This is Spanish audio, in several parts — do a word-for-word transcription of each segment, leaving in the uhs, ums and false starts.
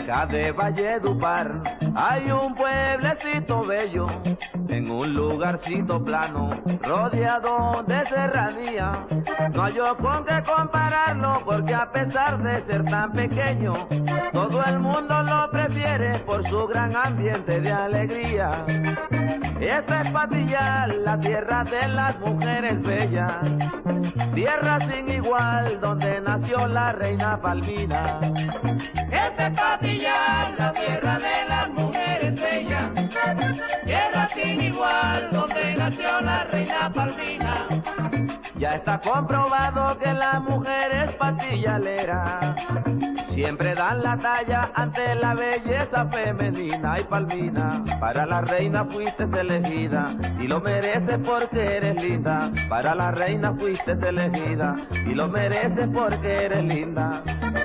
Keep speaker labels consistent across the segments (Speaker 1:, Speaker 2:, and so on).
Speaker 1: cerca de Valledupar hay un pueblecito bello, en un lugarcito plano, rodeado de serranía. No hay yo con qué compararlo, porque a pesar de ser tan pequeño, todo el mundo lo prefiere por su gran ambiente de alegría. Esta es Patillal, la tierra de las mujeres bellas, tierra sin igual donde nació la reina Palmina.
Speaker 2: Esta es Patillal, la tierra de las mujeres bellas, tierra sin igual donde nació la reina Palmina.
Speaker 1: Ya está comprobado que las mujeres patillaleras siempre dan la talla ante la belleza femenina. Y Palmina, para la reina fuiste elegida y lo mereces porque eres linda. Para la reina fuiste elegida y lo mereces porque eres linda.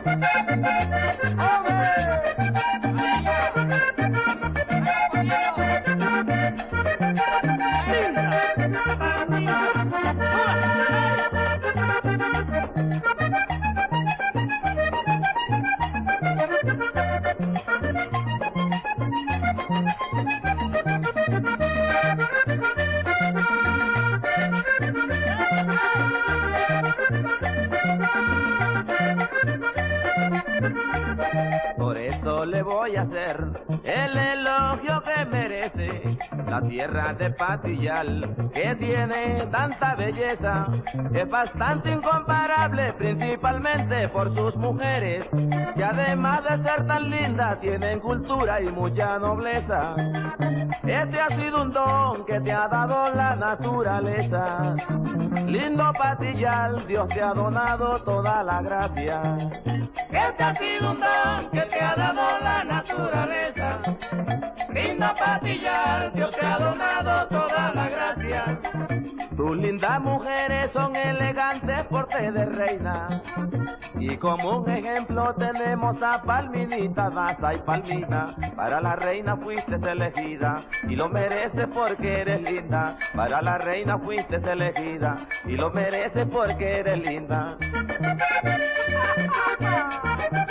Speaker 1: Por eso le voy a hacer el elogio que merece la tierra de Patillal, que tiene tanta belleza, es bastante incomparable, principalmente por sus mujeres, que además de ser tan lindas, tienen cultura y mucha nobleza. Este ha sido un don que te ha dado la naturaleza. Lindo Patillal, Dios te ha donado toda la gracia.
Speaker 2: Este ha sido un don que te ha dado la naturaleza. Linda Patillal, Dios te ha donado toda la gracia.
Speaker 1: Tus lindas mujeres son elegantes porte de reina, y como un ejemplo tenemos a Palminita Daza y Palmina. Para la reina fuiste elegida y lo mereces porque eres linda. Para la reina fuiste elegida y lo mereces porque eres linda.